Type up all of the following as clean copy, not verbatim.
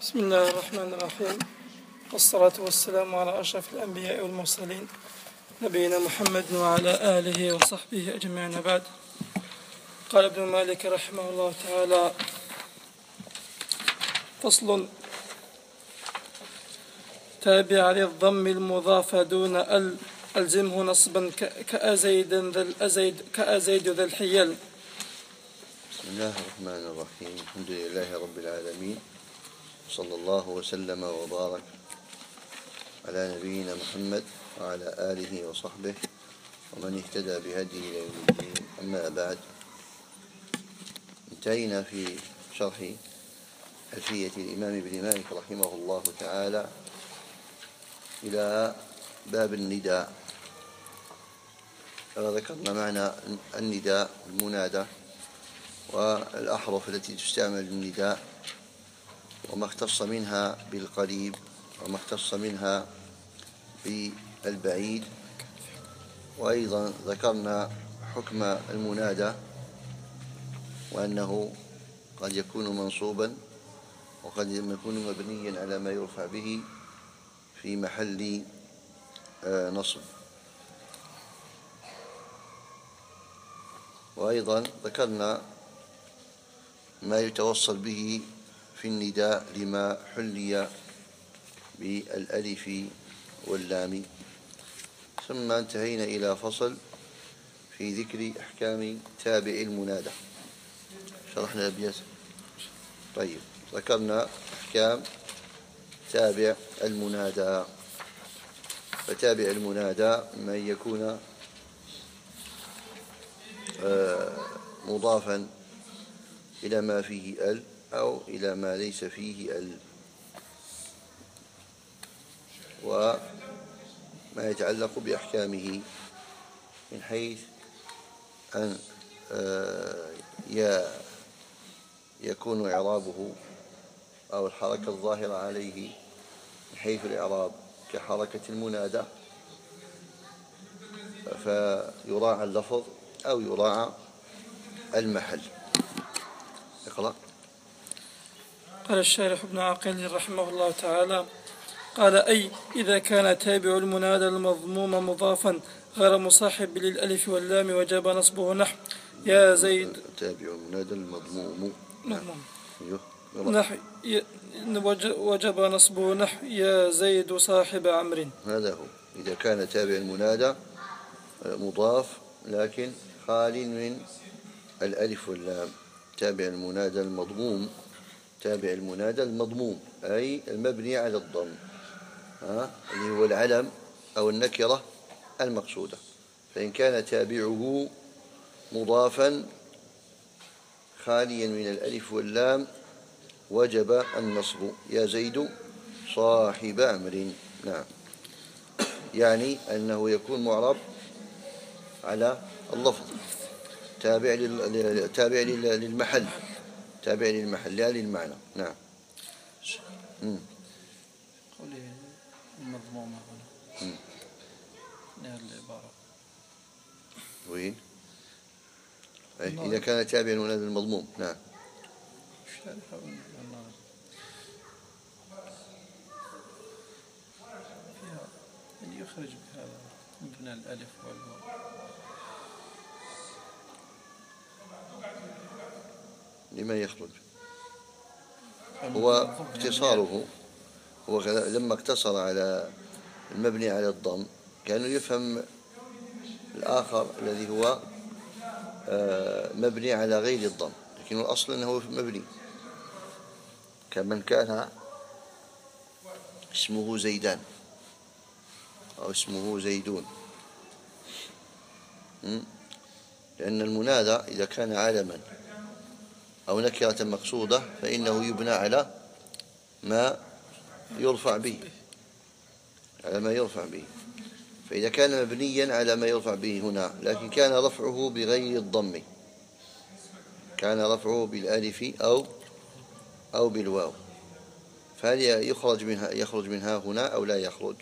بسم الله الرحمن الرحيم، والصلاة والسلام على أشرف الأنبياء والمرسلين نبينا محمد وعلى آله وصحبه أجمعين. بعد. قال ابن مالك رحمه الله تعالى: فصل: تابع للضم المضاف دون ألزمه نصبا كأزيد ذا الحيل. بسم الله الرحمن الرحيم. الحمد لله رب العالمين، صلى الله وسلم وبارك على نبينا محمد وعلى آله وصحبه ومن اهتدى بهديه إلى يوم الدين. أما بعد، انتهينا في شرح ألفية الإمام ابن مالك رحمه الله تعالى إلى باب النداء. ذكرنا معنى النداء المنادى والأحرف التي تستعمل للنداء، وما اختص منها بالقريب وما اختص منها بالبعيد. وأيضا ذكرنا حكم المنادى، وأنه قد يكون منصوبا وقد يكون مبنيا على ما يرفع به في محل نصب. وأيضا ذكرنا ما يتوصل به في النداء لما حلي بالألف واللام. ثم انتهينا إلى فصل في ذكر أحكام تابع المنادى. شرحنا الأبيات. طيب، ذكرنا أحكام تابع المنادى. فتابع المنادى من يكون مضافا إلى ما فيه ال أو إلى ما ليس فيه ال، وما يتعلق بأحكامه من حيث أن يكون إعرابه أو الحركة الظاهرة عليه من حيث الإعراب كحركة المنادى، فيراعى اللفظ أو يراعى المحل. اقرأ. قال الشارح ابن عقيل رحمه الله تعالى: قال: أي إذا كان تابع المنادى المضموم مضافا غير مصاحب للألف واللام وجب نصبه نحو يا زيد. تابع المنادى المضموم نحو وجب نصبه نحو يا زيد صاحب عمرو. هذا هو إذا كان تابع المنادى مضاف لكن خال من الألف واللام. تابع المنادى المضموم، تابع المنادى المضموم أي المبني على الضم، اللي هو العلم أو النكرة المقصودة. فإن كان تابعه مضافا خاليا من الألف واللام وجب النصب يا زيد صاحب عمرو. نعم، يعني أنه يكون معرب على اللفظ، تابع للمحل، تابع للمحل لا للمعنى. نعم. قوله المضمومة هنا العبارة وين؟ إذا كان تابع المنادى المضموم. نعم. يعني يخرج بهذا مبنى الألف والواو. لما يخرج؟ هو اقتصاره، هو لما اقتصر على المبني على الضم كانوا يفهم الآخر الذي هو مبني على غير الضم، لكن الأصل أنه مبني، كمن كان اسمه زيدان أو اسمه زيدون. لأن المنادى إذا كان علما أو نكرة مقصودة فإنه يبنى على ما يرفع به، على ما يرفع به. فإذا كان مبنيا على ما يرفع به هنا لكن كان رفعه بغير الضم، كان رفعه بالألف أو بالواو، فهل يخرج منها هنا أو لا يخرج؟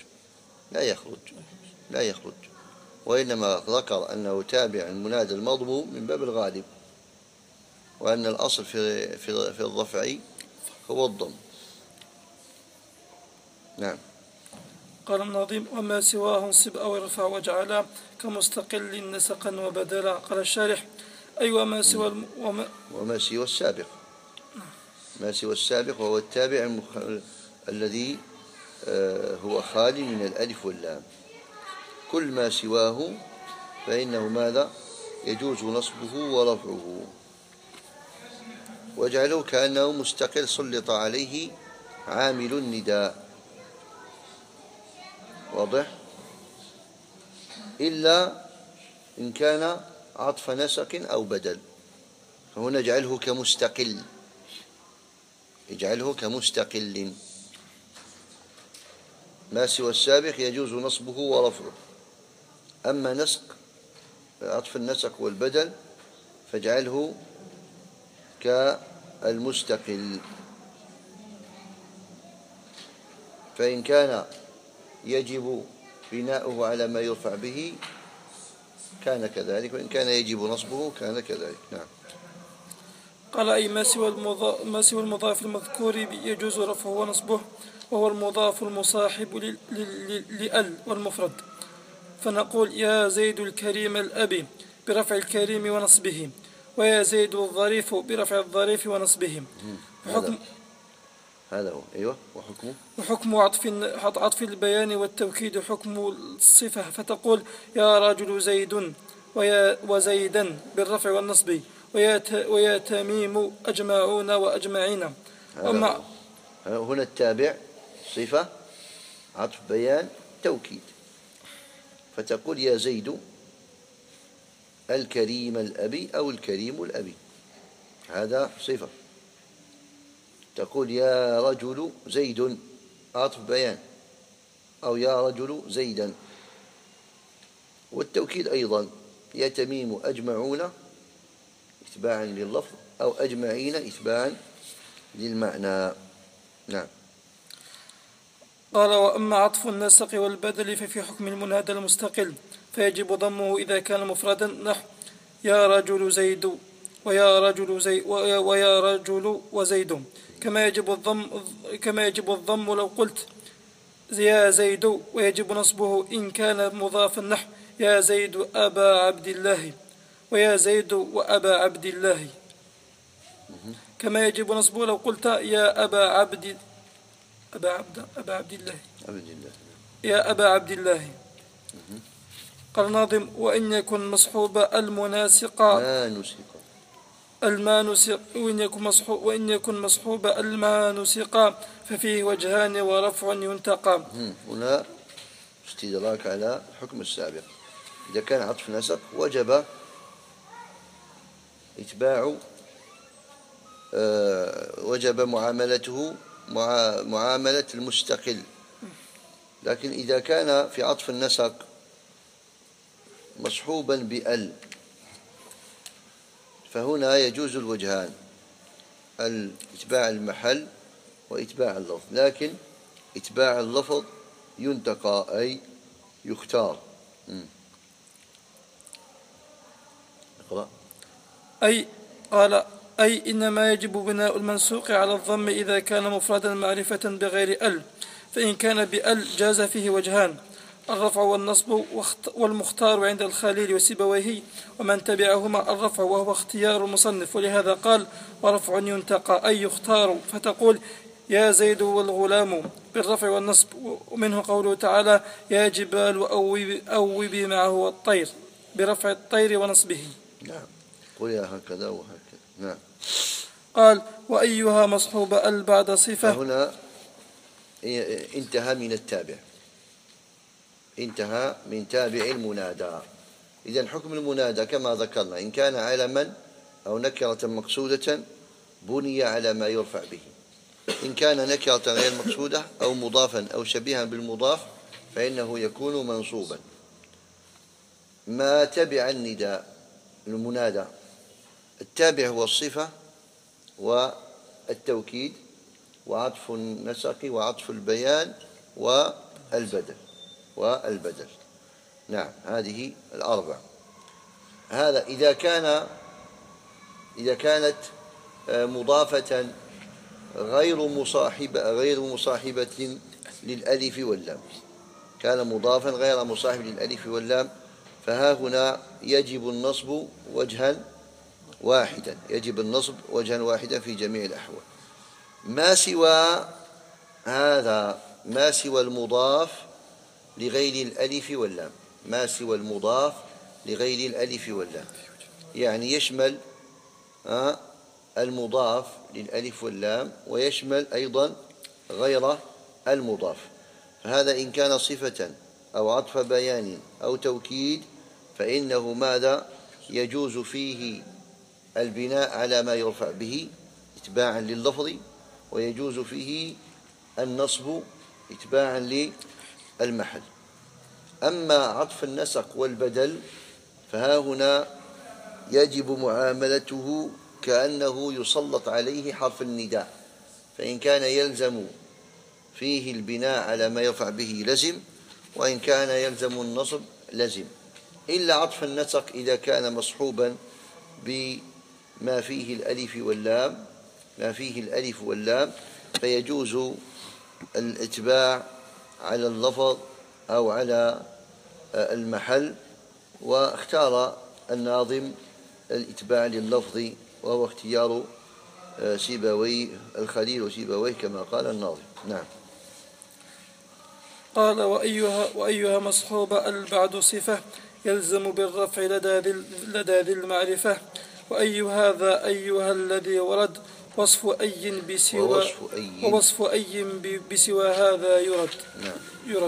لا يخرج. وإنما ذكر أنه تابع المنادى المضموم من باب الغالب، وأن الأصل في الرفع هو الضم. نعم. قال الناظم: وما سواه انصب أو ارفع واجعلا كمستقل نسقا وبدلا. قال الشارح: أي وما سوى وما سوى السابق، ما سوى السابق وهو التابع الذي هو خالي من الألف واللام. كل ما سواه فإنه ماذا؟ يجوز نصبه ورفعه. واجعله كأنه مستقل سلط عليه عامل النداء، واضح؟ إلا إن كان عطف نسق أو بدل، فهنا اجعله كمستقل، اجعله كمستقل. ما سوى السابق يجوز نصبه ورفعه. أما نسق عطف النسق والبدل فاجعله كالمستقل، فإن كان يجب بناؤه على ما يرفع به كان كذلك، وإن كان يجب نصبه كان كذلك. نعم. قال: أي ما سوى المضاف المذكور يجوز رفعه ونصبه، وهو المضاف المصاحب لأل والمفرد. فنقول: يا زيد الكريم الأبي برفع الكريم ونصبه، ويا زيد الظريف برفع الظريف ونصبه. هذا هو. أيوة. وحكم عطف البيان والتوكيد حكم الصفة، فتقول: يا رجل زيد وزيدا بالرفع والنصب، ويا تميم أجمعون وأجمعين. هنا التابع صفة عطف بيان توكيد، فتقول: يا زيد الكريم الأبي أو الكريم الأبي، هذا صفة. تقول: يا رجل زيد عطف بيان، أو يا رجل زيدا. والتوكيد أيضا: يا تميم أجمعون إتباعا لللفظ، أو أجمعين إتباعا للمعنى. نعم. قال: وأما عطف النسق والبدل ففي حكم المنادى المستقل، فيجب ضمه إذا كان مفردا، نحو: يا رجل زيد ويا رجل وزيد. كما يجب الضم لو قلت: يا زيد، ويجب نصبه إن كان مضافا، نحو: يا زيد أبا عبد الله، ويا زيد وأبا عبد الله. كما يجب نصبه لو قلت: يا أبا عبد الله، يا أبا عبد الله. قال الناظم: وإن يكن مصحوب وإن يكن مصحوب المانسقا ففيه وجهان ورفع ينتقى. هنا استدراك على الحكم السابق. إذا كان عطف نسق وجب إتباع وجب معاملته معاملة المستقل. لكن إذا كان في عطف النسق مصحوبا بأل فهنا يجوز الوجهان: إتباع المحل وإتباع اللفظ. لكن إتباع اللفظ ينتقى، أي يختار. اقرأ. قال: أي إنما يجب بناء المنسوق على الضم إذا كان مفردا معرفة بغير أل، فإن كان بأل جاز فيه وجهان: الرفع والنصب، والمختار عند الخليل وسيبويه ومن تبعهما الرفع، وهو اختيار المصنف. ولهذا قال: ورفع ينتقى، أي يختار. فتقول: يا زيد والغلام بالرفع والنصب. ومنه قوله تعالى: يا جبال أوبي معه الطير برفع الطير ونصبه. نعم. قل يا هكذا وهكذا. نعم. قال: وأيها مصحوب أل بعد صفة. هنا انتهى من التابع، انتهى من تابع المنادى. إذن حكم المنادى كما ذكرنا: إن كان علما أو نكرة مقصودة بني على ما يرفع به. إن كان نكرة غير مقصودة أو مضافا أو شبيها بالمضاف فإنه يكون منصوبا. ما تبع النداء المنادى: التابع هو الصفة والتوكيد وعطف النسق وعطف البيان والبدل. نعم، هذه الأربع. هذا إذا كانت مضافة غير مصاحبة للألف واللام، كان مضافا غير مصاحب للألف واللام، فها هنا يجب النصب وجها واحدا، يجب النصب وجها واحدا في جميع الأحوال. ما سوى هذا، ما سوى المضاف لغير الألف واللام، ما سوى المضاف لغير الألف واللام، يعني يشمل المضاف للألف واللام ويشمل أيضا غير المضاف. فهذا إن كان صفة أو عطف بيان أو توكيد فإنه ماذا؟ يجوز فيه البناء على ما يرفع به اتباعا لللفظ، ويجوز فيه النصب اتباعا للمحل. أما عطف النسق والبدل فها هنا يجب معاملته كأنه يسلط عليه حرف النداء، فإن كان يلزم فيه البناء على ما يرفع به لزم، وإن كان يلزم النصب لزم، إلا عطف النسق إذا كان مصحوبا بما فيه الألف واللام، ما فيه الألف واللام فيجوز الاتباع على اللفظ أو على المحل. واختار الناظم الاتباع لللفظ، وهو اختيار سيبويه الخليل وسيبويه كما قال الناظم. نعم. قال وأيها مصحوبة البعد صفة يلزم بالرفع لدى ذي المعرفة، وأي هذا أيها الذي ورد ووصف أي بسوى هذا يرد. نعم. يرد.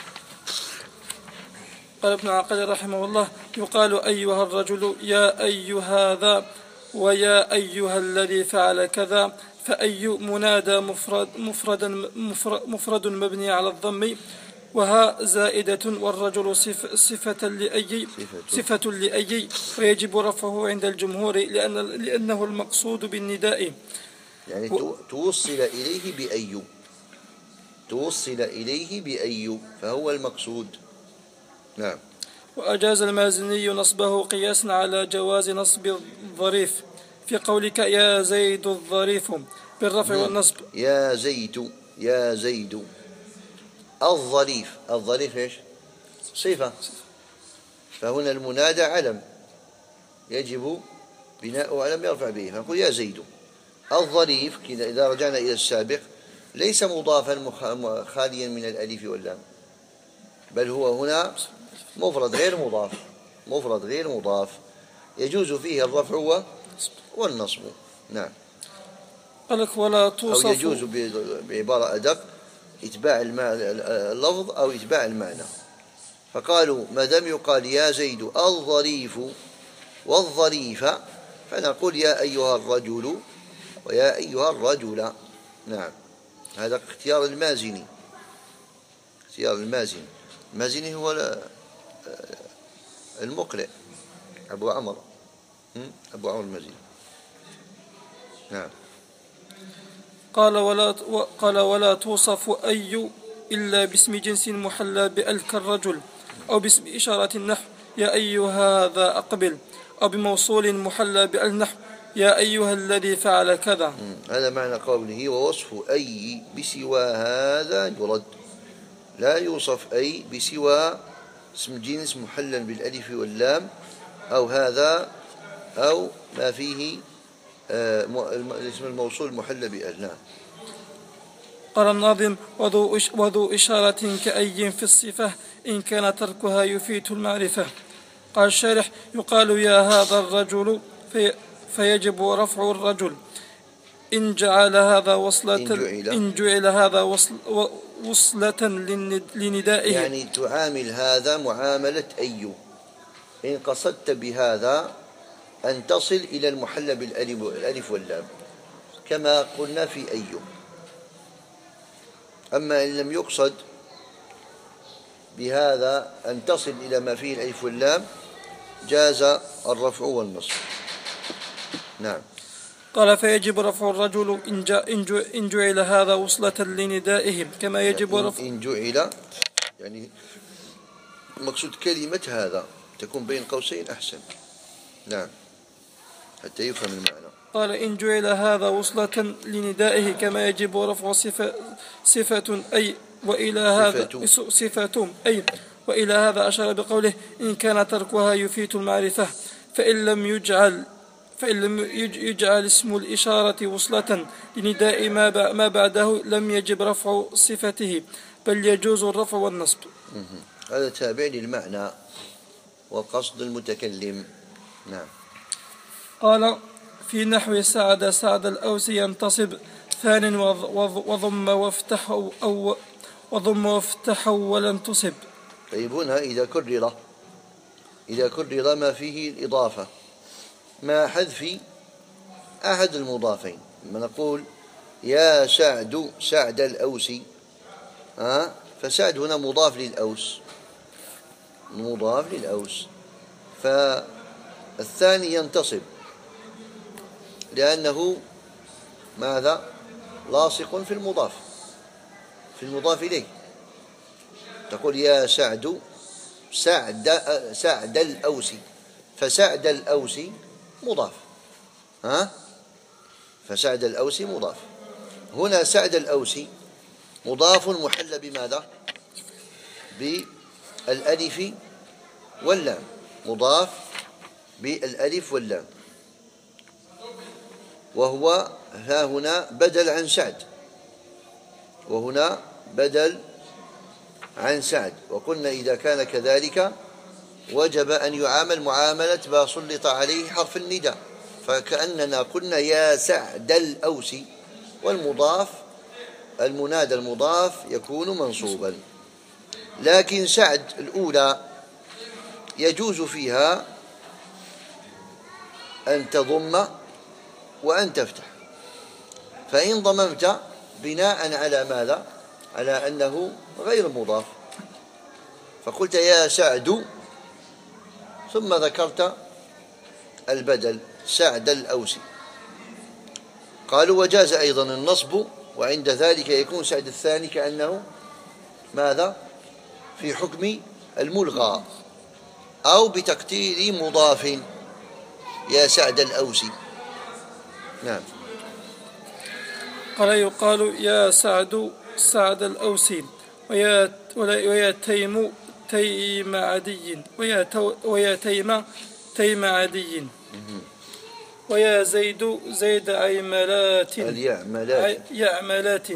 قال ابن عقيل رحمه الله: يقال أيها الرجل يا أيها ذا ويا أيها الذي فعل كذا، فأي منادى مفرد مبني على الضم، وها زائدة، والرجل صفة لأي، ويجب رفعه عند الجمهور لأنه المقصود بالنداء، يعني توصل إليه بأي، توصل إليه بأي فهو المقصود. نعم. وأجاز المازني نصبه قياسا على جواز نصب الظريف في قولك يا زيد الظريف بالرفع والنصب. يا زيد، يا زيد. الظريف، الظريف ايش؟ صفة، فهنا المنادى علم يجب بناء علم يرفع به، فنقول يا زيد. الظريف إذا رجعنا إلى السابق ليس مضافا خاليا من الألف واللام، بل هو هنا مفرد غير مضاف، مفرد غير مضاف يجوز فيه الرفع والنصب. نعم. قالك ولا توصف، أو يجوز بعبارة أدق إتباع اللفظ أو إتباع المعنى. فقالوا ما دام يقال يا زيد الظريف والظريف فنقول يا أيها الرجل ويا أيها الرجل. نعم. هذا اختيار المازني، اختيار المازني. المازني هو المقرئ أبو عمرو المازني. نعم. قال ولا توصف أي إلا باسم جنس محلى بأل كالرجل، أو باسم إشارة النحو يا أيها هذا أقبل، أو بموصول محلى بأل نحو يا أيها الذي فعل كذا. هذا معنى قوله ووصف أي بسوى هذا يرد. لا يوصف أي بسوى اسم جنس محلى بالألف واللام أو هذا أو ما فيه اسم الموصول محلى بأل. نعم. قال الناظم وذو إشارة كأي في الصفة إن كان تركها يفيت المعرفة. قال الشارح يقال يا هذا الرجل فيجب رفع الرجل إن جعل هذا وصلة لندائه، يعني تعامل هذا معاملة أي، إن قصدت بهذا أن تصل إلى المحلى بالألف واللام كما قلنا في أي. أما إن لم يقصد بهذا أن تصل إلى ما فيه الألف واللام جاز الرفع والنصب. نعم. قال فيجب رفع الرجل إن جعل هذا وصلة لندائهم كما يجب رفع إن جعل، يعني المقصود كلمة هذا تكون بين قوسين أحسن. نعم، حتى يفهم المعنى. قال إن جعل هذا وصلة لندائه كما يجب رفع صفة وإلى هذا صفة. صفة أي وإلى هذا أشار بقوله إن كان تركها يفيد المعرفة، فإن لم يجعل اسم الإشارة وصلة لنداء ما بعده لم يجب رفع صفته، بل يجوز الرفع والنصب. هذا تابع للمعنى وقصد المتكلم. نعم. قال في نحو سعد الأوسي ينتصب ثان وضم وافتح ولن تصب. طيب هنا إذا كرر ما فيه الإضافة مع حذف أحد المضافين، لما نقول يا سعد الأوسي، فسعد هنا مضاف للأوس، فالثاني ينتصب لأنه ماذا؟ لاصق في المضاف إليه. تقول يا سعد الأوسي، فسعد الأوسي مضاف، فسعد الأوسي مضاف. هنا سعد الأوسي مضاف محل بماذا؟ بالألف واللام، مضاف بالألف واللام، وهو ها هنا بدل عن سعد، وهنا بدل عن سعد. وقلنا إذا كان كذلك وجب أن يعامل معاملة ما سلط عليه حرف النداء، فكأننا قلنا يا سعد الأوسي، والمضاف المنادى المضاف يكون منصوبا. لكن سعد الأولى يجوز فيها أن تضم وأن تفتح، فإن ضممت بناء على ماذا؟ على أنه غير مضاف، فقلت يا سعد ثم ذكرت البدل سعد الأوسي. قالوا وجاز أيضا النصب، وعند ذلك يكون سعد الثاني كأنه ماذا؟ في حكم الملغى، أو بتقدير مضاف يا سعد الأوسي. نعم. قال يقال يا سعد الأوسي، ويا تيم عدي، ويا تيم عدي، ويا زيد يعملات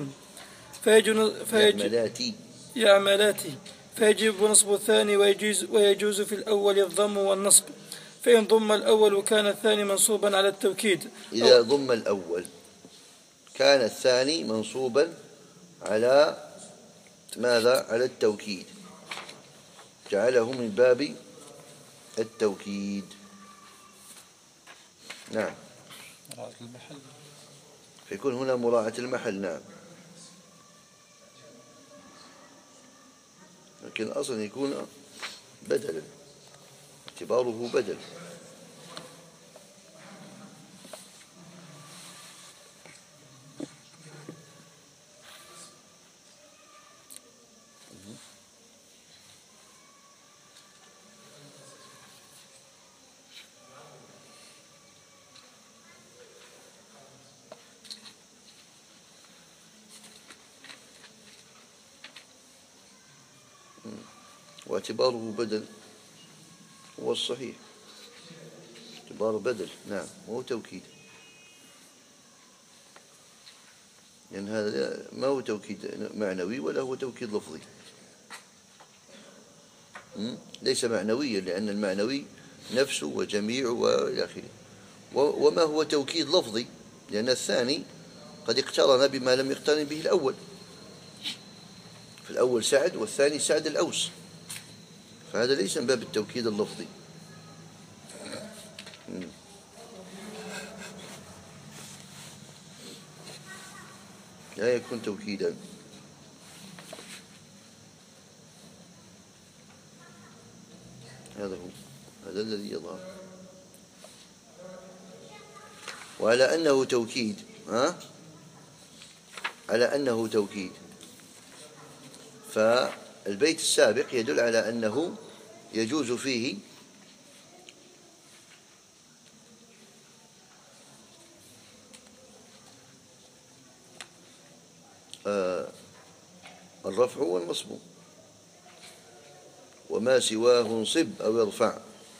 فيجب نصب الثاني، ويجوز في الأول الضم والنصب، فإن ضم الأول كان الثاني منصوبا على التوكيد. إذا ضم الأول كان الثاني منصوبا على ماذا؟ على التوكيد، جعله من باب التوكيد. نعم. مراعاة المحل، فيكون هنا مراعاة المحل. نعم. لكن أصلا يكون بدلا، اعتباره بدل. واعتباره بدل هو الصحيح، اعتباره بدل. نعم. وهو توكيد، لأن يعني هذا ما هو توكيد معنوي ولا هو توكيد لفظي، ليس معنويا، لأن المعنوي نفسه وجميع وإلى آخره. وما هو توكيد لفظي؟ لأن الثاني قد اقترن بما لم يقترن به الأول، في الأول سعد والثاني سعد الأوس، فهذا ليس من باب التوكيد اللفظي. لا يكون توكيدا. هذا الذي يظهر. وعلى أنه توكيد، على أنه توكيد، فالبيت السابق يدل على أنه يجوز فيه الرفع والنصب، وما سواه انصب أو ارفع.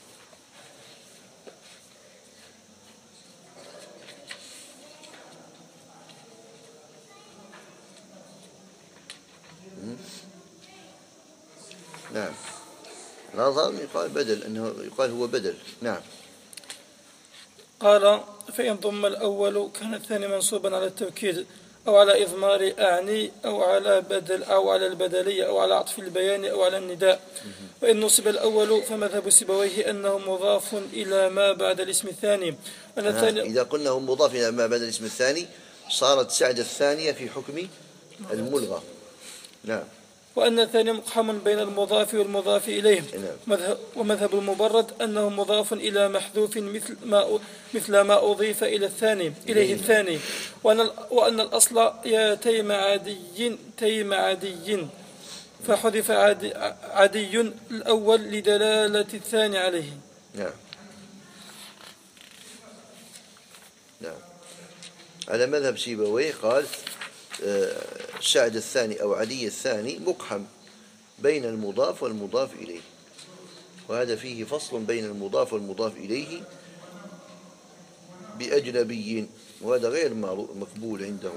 نعم، الأظهر يقال بدل، أنه يقال هو بدل. نعم. قال فإن ضم الأول كان الثاني منصوبا على التوكيد أو على إضمار أعني أو على بدل أو على البدلية أو على عطف البيان أو على النداء. وإن نصب الأول فمذهب سيبويه أنه مضاف إلى ما بعد الاسم الثاني. إذا قلنا هو مضاف إلى ما بعد الاسم الثاني صارت سعد الثانية في حكم الملغى. نعم. وأن الثاني مقحم بين المضاف والمضاف إليه. نعم. ومذهب المبرد أنه مضاف إلى محذوف مثل ما أضيف إلى إليه الثاني. وأن الأصل يا تيم عادي فحذف عادي الأول لدلالة الثاني عليه. نعم. نعم. على مذهب سيبويه قال سعد الثاني أو عدي الثاني مقحم بين المضاف والمضاف إليه، وهذا فيه فصل بين المضاف والمضاف إليه بأجنبي، وهذا غير مقبول عندهم.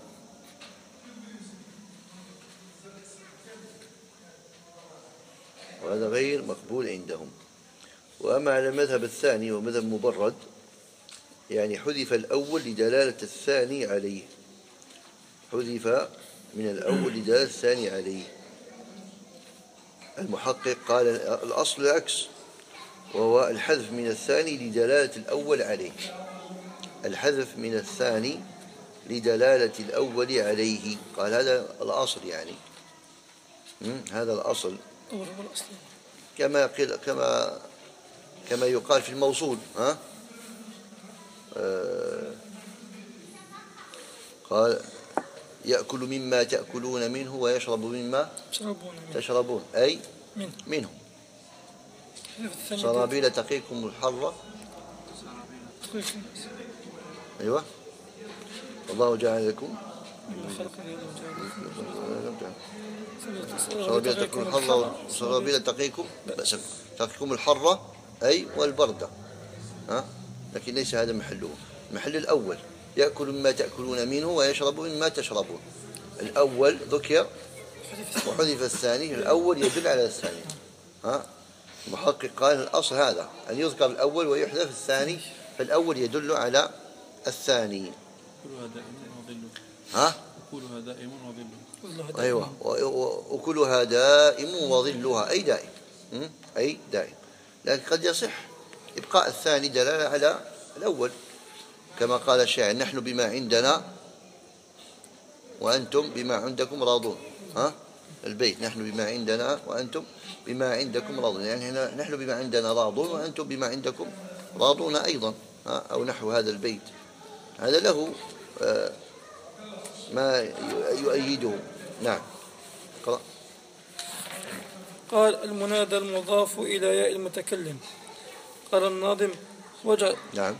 وهذا غير مقبول عندهم. وأما على المذهب الثاني ومذهب مبرد، يعني حذف الأول لدلالة الثاني عليه، حذف من الأول لدلالة الثاني عليه. المحقق قال الأصل العكس، وهو الحذف من الثاني لدلالة الأول عليه، الحذف من الثاني لدلالة الأول عليه. قال هذا الأصل، يعني هذا الأصل كما يقال في الموصول. قال يأكل مما تأكلون منه ويشرب مما تشربون، أي منه. سرابيل تقيكم الحر. أيوة. والله جعل لكم سرابيل تقيكم الحر أي والبرد، لكن ليس هذا محله. محل الأول يأكل مما تأكلون منه ويشرب مما تشربون. الأول ذكر وحذف الثاني، الأول يدل على الثاني. المحقق قال الأصل هذا، أن يذكر الأول ويحذف الثاني، فالأول يدل على الثاني. وكلها دائم وظلها. أيوة. وكلها دائم وظلها، أي دائم، أي دائم. لكن قد يصح إبقاء الثاني دلالة على الأول، كما قال الشاعر نحن بما عندنا وأنتم بما عندكم راضون. البيت نحن بما عندنا وأنتم بما عندكم راضون، يعني نحن بما عندنا راضون وأنتم بما عندكم راضون أيضا، أو نحو هذا البيت. هذا له ما يؤيده. نعم. قرأ. قال المنادى المضاف إلى ياء المتكلم. قال الناظم وجعل. نعم.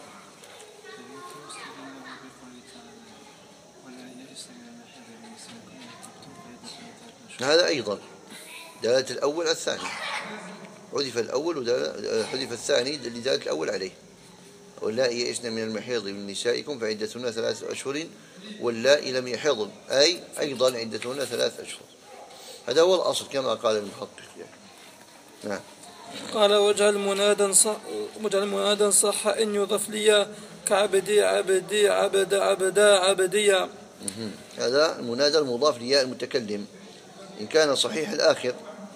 هذا أيضا دلالة الأول على الثاني، حذف الأول حذف الثاني لدلالة الأول عليه. واللائي يئسن من المحيض من نسائكم فعدتهن 3 أشهر واللائي لم يحضن، أي أيضا عدتهن 3 أشهر. هذا هو الأصل كما قال المحقق يعني. نعم. قال وجعل منادا صح إن يضف لي كعبدي عبدي عبد عبدا عبديا. هذا المنادى المضاف لياء المتكلم إن كان صحيح الآخر،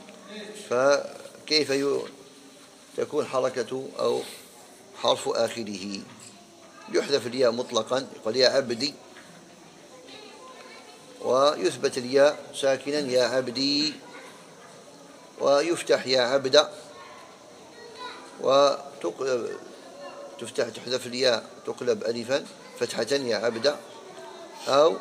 فكيف تكون حركة أو حرف آخره؟ يحذف الياء مطلقا، يقول يا عبدي، ويثبت الياء ساكنا يا عبدي، ويفتح يا عبد، تحذف الياء تقلب ألفا فتحة يا عبد، أو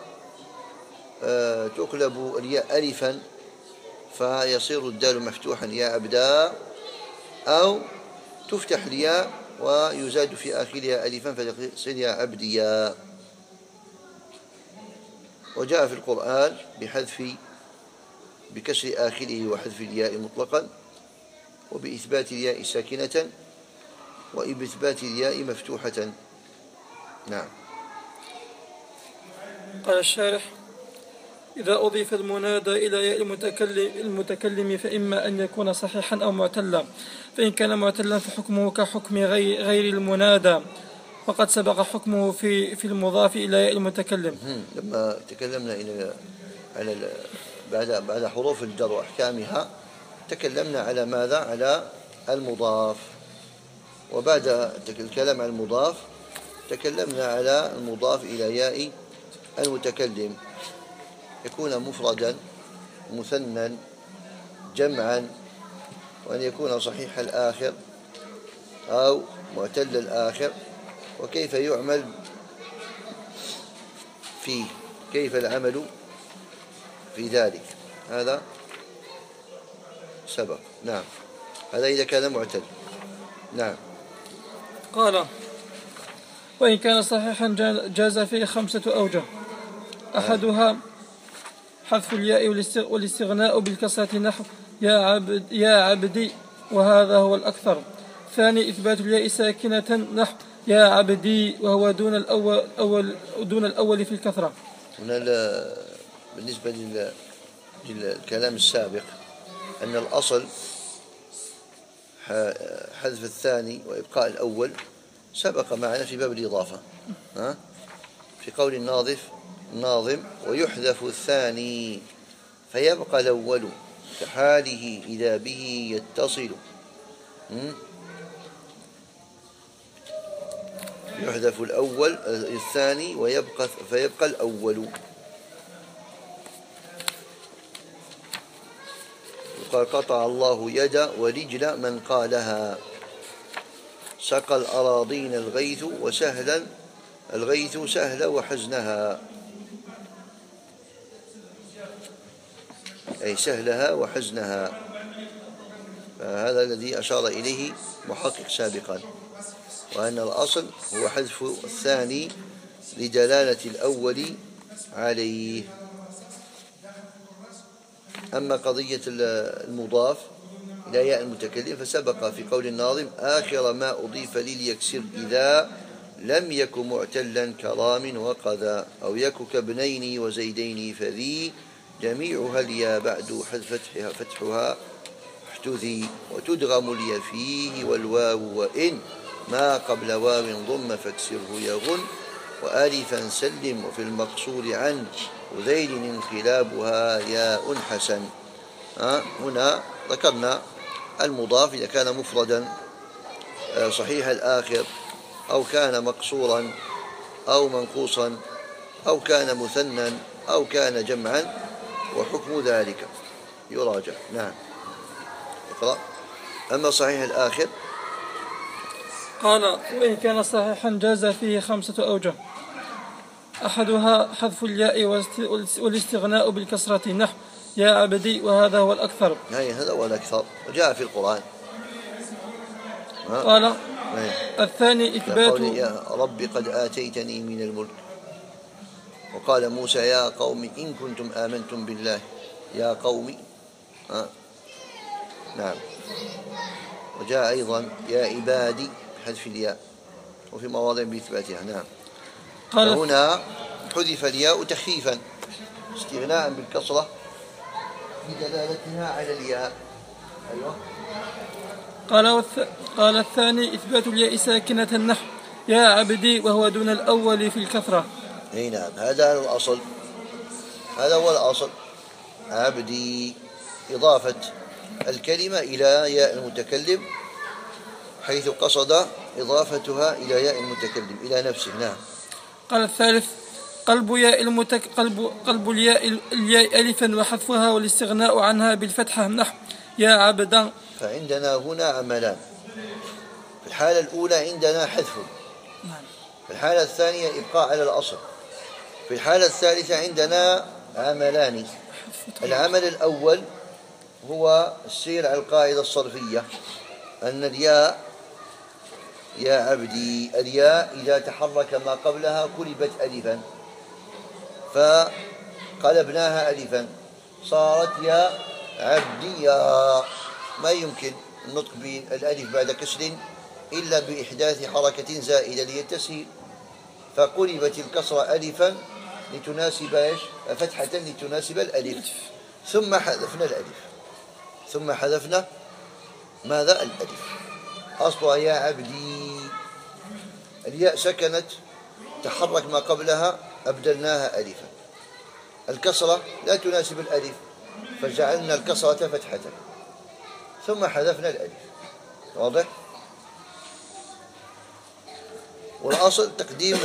تقلب الياء ألفا فيصير الدال مفتوحا يا عبدا، أو تفتح الياء ويزاد في آخرها ألفا فيصير يا عبديا. وجاء في القرآن بحذف بكسر آخره وحذف الياء مطلقا، وبإثبات الياء ساكنة، وبإثبات الياء مفتوحة. نعم. قال الشارح: إذا أضيف المنادى إلى ياء المتكلم فإما أن يكون صحيحا أو معتلا، فإن كان معتلا فحكمه كحكم غير المنادى، وقد سبق حكمه في المضاف إلى ياء المتكلم. لما تكلمنا بعد حروف الجر وأحكامها تكلمنا على ماذا؟ على المضاف، وبعد الكلام على المضاف تكلمنا على المضاف إلى ياء المتكلم، يكون مفردا مثنى جمعا، وأن يكون صحيح الآخر أو معتل الآخر، وكيف يعمل فيه، كيف العمل في ذلك، هذا سبق. نعم، هذا إذا كان معتل. نعم. قال: وإن كان صحيحا جاز فيه 5 أوجه: أحدها حذف الياء والاستغناء بالكسرة نحو يا عبدي وهذا هو الأكثر. ثاني إثبات الياء ساكنة نحو يا عبدي وهو دون الأول في الكثرة. هنا بالنسبة للكلام السابق أن الأصل حذف الثاني وإبقاء الأول سبق معنا في باب الإضافة، في قول الناظم ويحذف الثاني فيبقى الأول كحاله إذا به يتصل. يحذف الثاني فيبقى الأول. وقال قطع الله يد ورجل من قالها، سقى الأراضين الغيث وسهلا الغيث سهل وحزنها، أي سهلها وحزنها. فهذا الذي أشار إليه محقق سابقا، وأن الأصل هو حذف الثاني لدلالة الأول عليه. أما قضية المضاف إلى ياء المتكلم فسبق في قول الناظم آخر ما أضيف لليكسر إذا لم يك معتلا كرام وقذا، أو يك كابنين وزيدين فذي جميعها اليا بعد فتحها احتذي، وتدغم اليا فيه والواو وإن ما قبل واو ضم فاكسره يغن، وآلفا سلم وفي المقصور عن وذيل انقلابها ياء حسن. هنا ذكرنا المضاف إذا كان مفردا صحيح الآخر، أو كان مقصورا أو منقوصا، أو كان مثنى أو كان جمعا، وحكم ذلك يراجع. نعم. اقرأ. أما صحيح الآخر قال: وإن كان صحيحا جاز فيه 5 أوجه: أحدها حذف الياء والاستغناء بالكسرة نحو يا عبدي وهذا هو الأكثر. هذا هو الأكثر وجاء في القرآن. قال: الثاني إثبات يا رب قد آتيتني من الملك، وقال موسى يا قوم إن كنتم آمنتم بالله يا قوم. نعم. وجاء أيضا يا عبادي بحذف الياء، وفي مواضع بإثباتها. نعم. فهنا حذف الياء تخفيفا استغناء بالكسرة بدلالتها على الياء. أيوة. قال الثاني إثبات الياء ساكنة نحو يا عبدي وهو دون الأول في الكثرة. نعم، هذا الأصل، هذا هو الأصل. عبدي إضافة الكلمة إلى ياء المتكلم حيث قصد إضافتها إلى ياء المتكلم إلى نفسه. نعم. قال الثالث قلب الياء ألفا وحذفها والاستغناء عنها بالفتحة نحو يا عبدا. فعندنا هنا عملان: في الحالة الأولى عندنا حذف، في الحالة الثانية إبقاء على الأصل، في الحالة الثالثة عندنا عملان. العمل الأول هو السير على القاعدة الصرفية، أن الياء يا عبدي الياء إذا تحرك ما قبلها قلبت ألفا، فقلبناها ألفا، صارت يا عبدي يا. ما يمكن النطق بالألف بعد كسر إلا بإحداث حركة زائدة للتسهيل، فقلبت الكسر ألفا لتناسب فتحة لتناسب الألف، ثم حذفنا الألف، ثم حذفنا ماذا؟ الألف. أصلها يا عبدي، الياء سكنت تحرك ما قبلها أبدلناها ألفا، الكسرة لا تناسب الألف فجعلنا الكسرة فتحة ثم حذفنا الألف. واضح؟ والأصل تقديم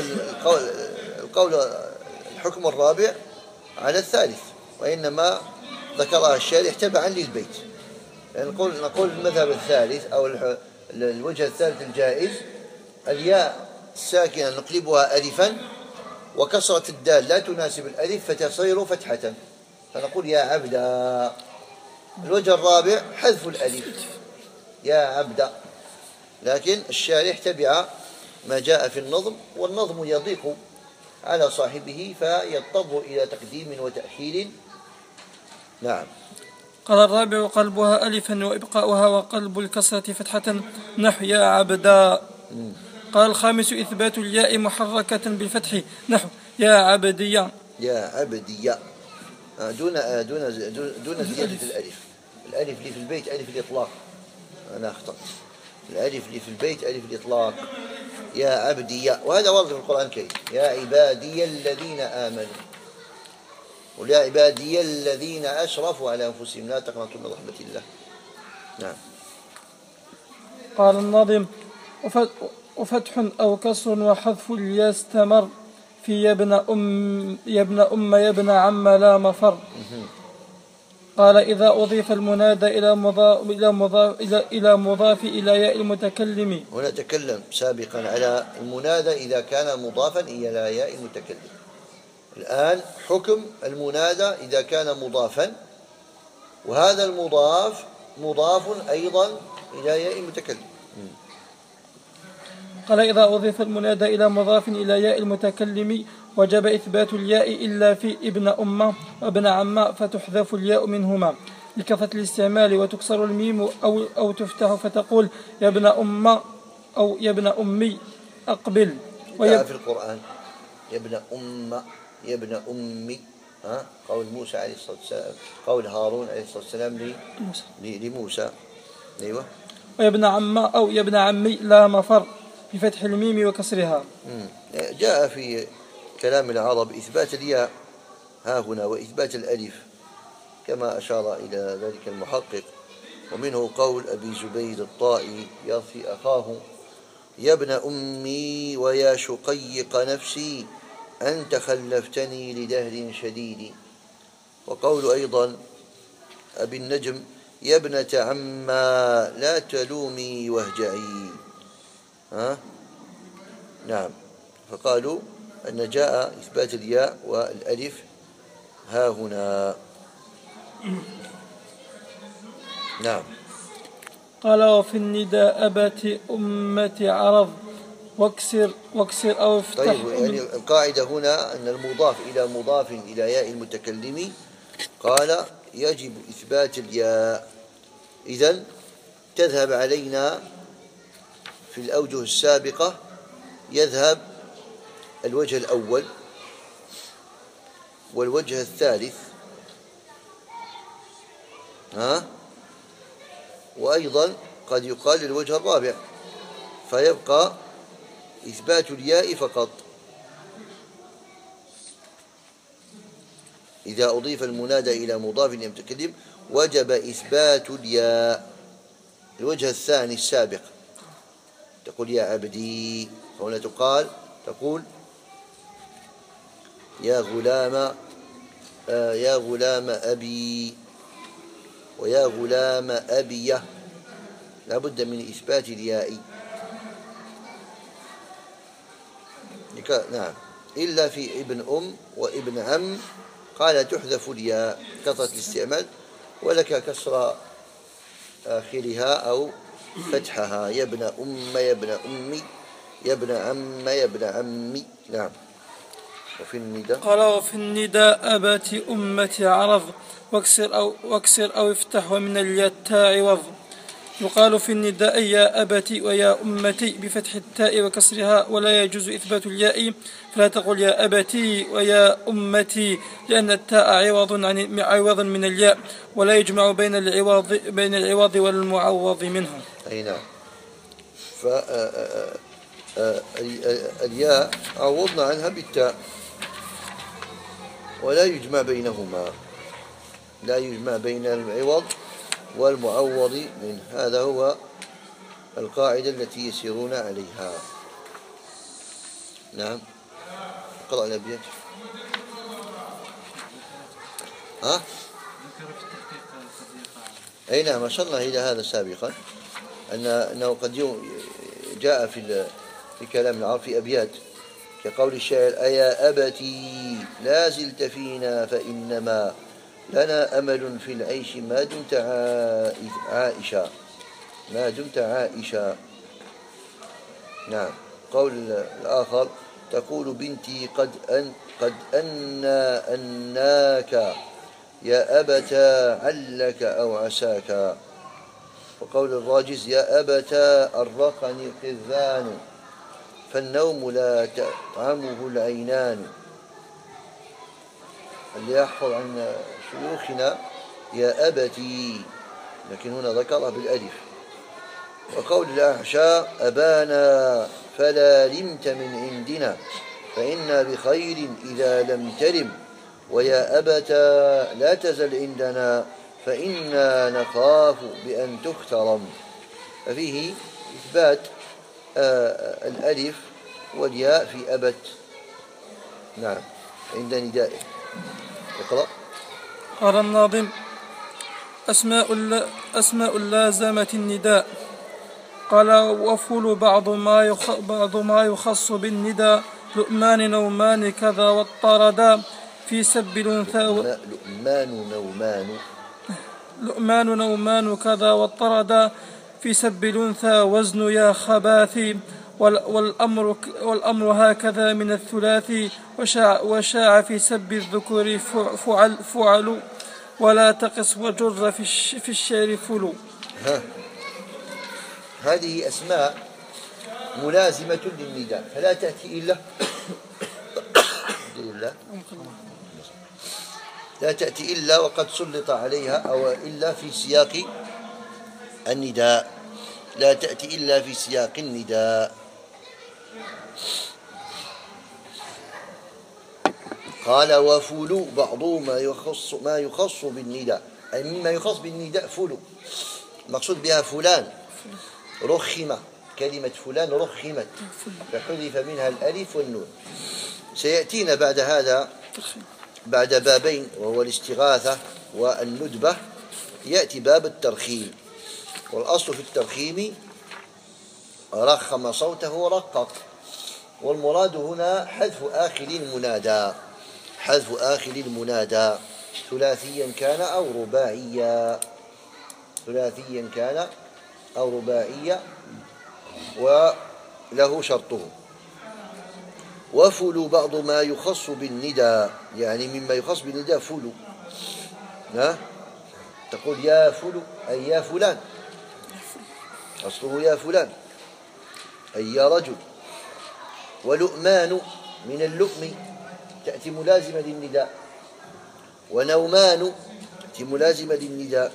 الحكم الرابع على الثالث، وإنما ذكرها الشارح تبعا للبيت، يعني نقول المذهب الثالث أو الوجه الثالث الجائز الياء الساكنة نقلبها ألفا وكسرة الدال لا تناسب الألف فتصير فتحة فنقول يا عبدا. الوجه الرابع حذف الألف يا عبدا، لكن الشارح تبع ما جاء في النظم، والنظم يضيق على صاحبه فيضطر إلى تقديم وتأخير. نعم. قال الرابع قلبها ألفا وإبقاؤها وقلب الكسرة فتحة نحو يا عبدا. قال الخامس إثبات الياء محركة بالفتح نحو يا عبدي يا عبدي دون زيادة الألف. الألف اللي في البيت ألف الإطلاق، أنا أخطأت، الألف اللي في البيت ألف الإطلاق يا عبدي، وهذا ورد في القرآن الكريم يا عبادي الذين آمنوا ويا عبادي الذين أشرفوا على أنفسهم لا تقنطوا من رحمة الله. نعم. قال الناظم وفتح أو كسر وحذف الياء استمر في يا ابن يا ابن عم لا مفر. قال إذا أضيف المنادى إلى مضاف إلى ياء المتكلم. هنا تكلم سابقا على المنادى إذا كان مضافا إلى ياء المتكلم، الآن حكم المنادى إذا كان مضافا، وهذا المضاف مضاف أيضا إلى ياء المتكلم. قال إذا أضيف المنادى إلى مضاف إلى ياء المتكلم وجب إثبات الياء إلا في ابن أم وابن عم فتحذف الياء منهما لكثرة الاستعمال وتكسر الميم أو تفتح فتقول يا ابن أم أو يا ابن أمي أقبل. جاء في القرآن يا ابن أم يا ابن أمي، قول موسى عليه الصلاة والسلام، قول هارون عليه الصلاة والسلام لموسى. أيوة. ويا ابن عم أو يا ابن عمي لا مفر بفتح الميم وكسرها. جاء في كلام العرب إثبات الياء ها هنا وإثبات الألف كما أشار إلى ذلك المحقق، ومنه قول أبي زبيد الطائي يرثي أخاه يا ابن أمي ويا شقيق نفسي أنت خلفتني لدهر شديد. وقول أيضا أبي النجم يا ابنة عما لا تلومي واهجعي. نعم. فقالوا أن جاء إثبات الياء والألف ها هنا. نعم. قال وفي النداء أبت أمتي عرض واكسر أو افتح. طيب، يعني القاعدة هنا أن المضاف إلى مضاف إلى ياء المتكلم قال يجب إثبات الياء. إذن تذهب علينا في الأوجه السابقة يذهب الوجه الأول والوجه الثالث، وأيضا قد يقال الوجه الرابع، فيبقى إثبات الياء فقط. إذا أضيف المنادى إلى مضاف المتكلم وجب إثبات الياء. الوجه الثاني السابق تقول يا عبدي، هنا تقول يا غلام أبي ويا غلام أبيه، لا بد من إثبات الياء. نعم. إلا في ابن أم وابن عم قال تحذف الياء كثرة الاستعمال، ولك كسر آخرها أو فتحها يا ابن أم يا ابن أمي يا ابن عم يا ابن عمي. نعم. وفي النداء قال وفي النداء أبت أمتي عرض واكسر أو افتح ومن الياء عوض. يقال في النداء يا أبتي ويا أمتي بفتح التاء وكسرها، ولا يجوز إثبات الياء، فلا تقل يا أبتي ويا أمتي، لأن التاء عوض من الياء، ولا يجمع بين العوض والمعوض منه. أي نعم. الياء عوضنا عنها بالتاء، ولا يجمع بينهما، لا يجمع بين العوض والمعوض منه. هذا هو القاعدة التي يسيرون عليها. نعم. اقرأ الأبيات. أي نعم، وصلنا إلى هذا سابقا، أنه قد جاء في كلام العرب في أبيات كقول الشاعر: أيا أبتي لا زلت فينا فإنما لنا أمل في العيش ما دمت عائشا، ما دمت عائشا. نعم. قول الآخر: تقول بنتي قد أناك يا أبتا علك أو عساك. وقول الراجز: يا أبتا أرقني القذان فالنوم لا تطعمه العينان. اللي يحفظ عن شيوخنا يا أبتي، لكن هنا ذكرها بالألف. وقول الأعشى: أبانا فلا لمت من عندنا فإنا بخير إذا لم ترم، ويا أبتا لا تزل عندنا فإنا نخاف بأن تخترم. ففيه إثبات الألف والياء في أبت. نعم، عند ندائه. اقرأ. قال الناظم: أسماء لازمة النداء. قال: وفول بعض ما يخص بالنداء، لؤمان نومان كذا والطردا في سب الأنثى. لؤمان نومان كذا والطردا في سب الأنثى وزن يا خباثي، والأمر هكذا من الثلاثي، وشاع في سب الذكور فعل ولا تقص وجر في الشعر فلو. هذه أسماء ملازمة للنداء، فلا تأتي لا تأتي إلا وقد سلط عليها، أو إلا في سياق النداء، لا تأتي إلا في سياق النداء. قال: وفلو بعض ما يخص بالنداء، أي مما يخص بالنداء فلو، المقصود بها فلان رخم، كلمة فلان رخمت فحذف منها الألف والنون. سيأتينا بعد هذا بعد بابين، وهو الاستغاثة والندبة، يأتي باب الترخيم. والأصل في الترخيم رخم صوته ورقق، والمراد هنا حذف آخر المنادى، حذف آخر المنادى ثلاثيا كان أو رباعيا، ثلاثيا كان أو رباعيا، وله شرطه. وفلو بعض ما يخص بالنداء، يعني مما يخص بالنداء فلو. تقول يا فلو أي يا فلان، أصله يا فلان أي يا رجل. ولؤمان من اللؤم تأتي ملازمة للنداء، ونومان تأتي ملازمة للنداء،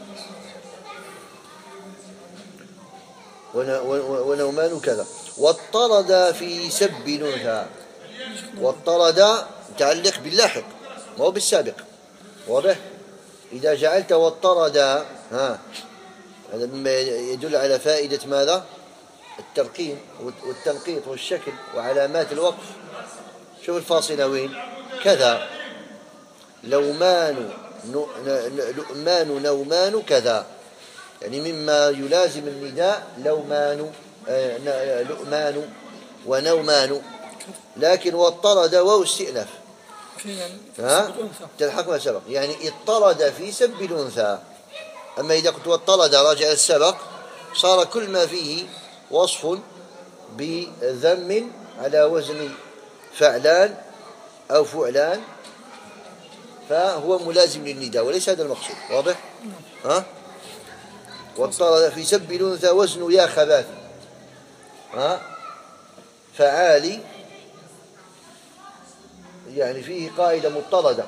ونومان كذا. والطرد في سب الأنثى، والطرد متعلق باللاحق ما هو بالسابق، واضح؟ إذا جعلت والطرد هذا مما يدل على فائدة ماذا؟ الترقيم والتنقيط والشكل وعلامات الوقف. شوف الفاصلة وين؟ كذا لؤمان نومان كذا، يعني مما يلازم النداء لؤمان ونومان. لكن والطرد واو استئناف تلحق ما سبق، يعني اضطرد في سب الأنثى. أما إذا قلت والطرد راجع السبق، صار كل ما فيه وصف بذم على وزن فعلان أو فعلان فهو ملازم للنداء، وليس هذا المقصود. واضح؟ ها؟ واضطرد في سب الأنثى وزن يا خباث، ها؟ فعالي، يعني فيه قاعدة مضطردة.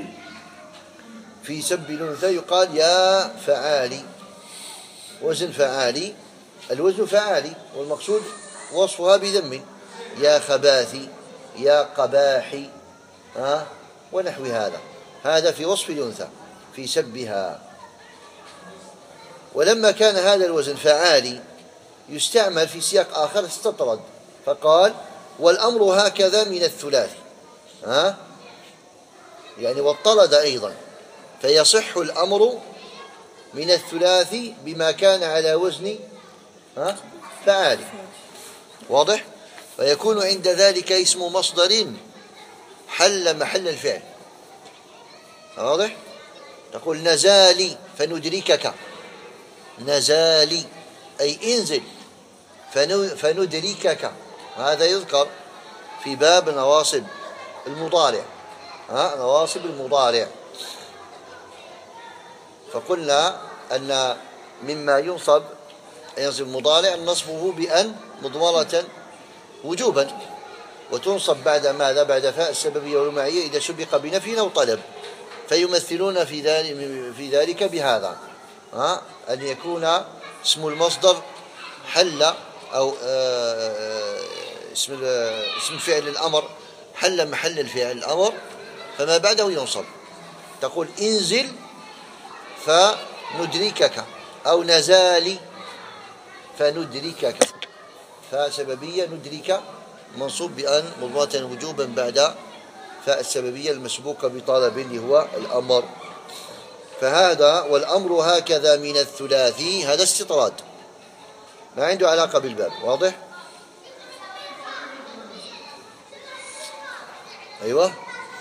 في سب الأنثى يقال يا فعالي، وزن فعالي، الوزن فعالي، والمقصود وصفها بذم، يا خباثي، يا قباحي، ونحو هذا. هذا في وصف الأنثى في سبها. ولما كان هذا الوزن فعالي يستعمل في سياق آخر استطرد، فقال والأمر هكذا من الثلاثي، يعني واضطرد أيضا، فيصح الأمر من الثلاثي بما كان على وزن فعالي. واضح؟ فيكون عند ذلك اسم مصدر حل محل الفعل. واضح؟ تقول نزالي فندركك، نزالي أي انزل فندركك. هذا يذكر في باب نواصب المضارع، نواصب المضارع. فقلنا أن مما ينصب المضارع نصبه بأن مضمرة وجوبا، وتنصب بعد ماذا؟ بعد فاء السببية والمعية إذا سبق بنفي أو طلب، فيمثلون في ذلك بهذا، أن يكون اسم المصدر حل، أو اسم فعل الأمر حل محل الفعل الأمر، فما بعده ينصب. تقول انزل فندركك، أو نزالي فندركك، فسببية ندرك منصوب بأن مضمرة وجوبا بعد فاء السببية المسبوقة بطلب اللي هو الأمر. فهذا والأمر هكذا من الثلاثي، هذا استطراد ما عنده علاقة بالباب. واضح؟ أيوة.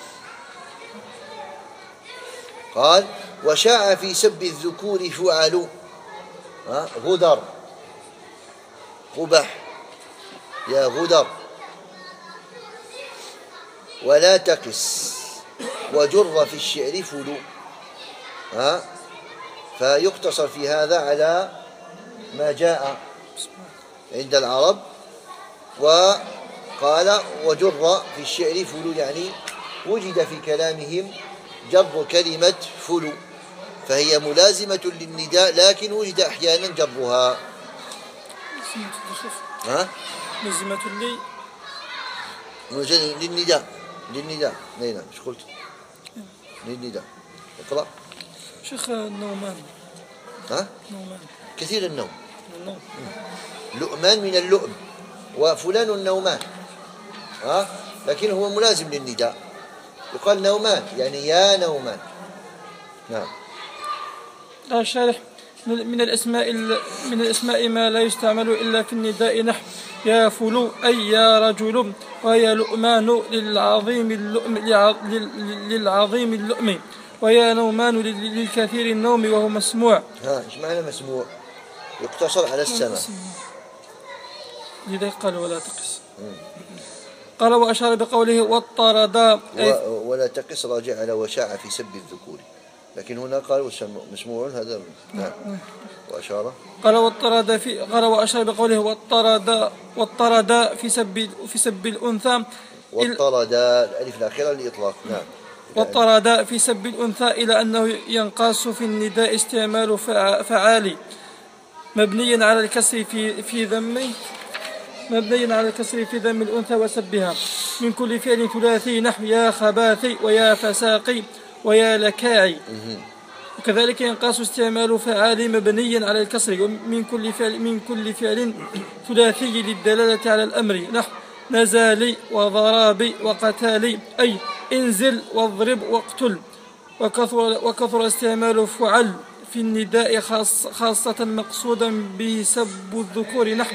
قال وشاع في سب الذكور فعل، غدر، قبح، يا غدر، ولا تقس، وجر في الشعر فلو، فيقتصر في هذا على ما جاء عند العرب. وقال وجر في الشعر فلو، يعني وجد في كلامهم جر كلمة فلو، فهي ملازمة للنداء، لكن وجد أحيانا جرها. ملزمة للنداء. نينا ايش قلت؟ للنداء. اقرأ. شيخ النومان. نومان. كثير النوم. لؤمان من اللؤم، وفلان النومان، لكن هو ملازم للنداء، يقال نومان يعني يا نومان. نعم. الشارح من الأسماء ما لا يستعمل إلا في النداء، نحو يا فلو أي يا رجل، ويا لؤمان للعظيم اللؤم، ويا نومان للكثير النوم وهو مسموع. ايش معنى مسموع؟ يقتصر على السمع، لذلك قال ولا تقس. قال وأشار بقوله واضطردا، ولا تقس راجع على وشاع في سب الذكور، لكن هنا قال مسموع هذا. نعم. وأشار قال وأشار بقوله واضطردا في سب الأنثى، واضطردا الألف الأخيرة للإطلاق. نعم. واضطردا في سب الأنثى إلى أنه ينقاس في النداء استعمال فعالي مبني على الكسر في ذم الأنثى وسبها من كل فعل ثلاثي، نحو يا خباثي ويا فساقي ويا لكاعي. وكذلك ينقاس استعمال فعال مبني على الكسر من كل فعل ثلاثي للدلالة على الأمر، نحو نزالي وضرابي وقتالي، أي انزل واضرب واقتل. وكثر استعمال فعل في النداء خاصة مقصودا به سب الذكور، نحو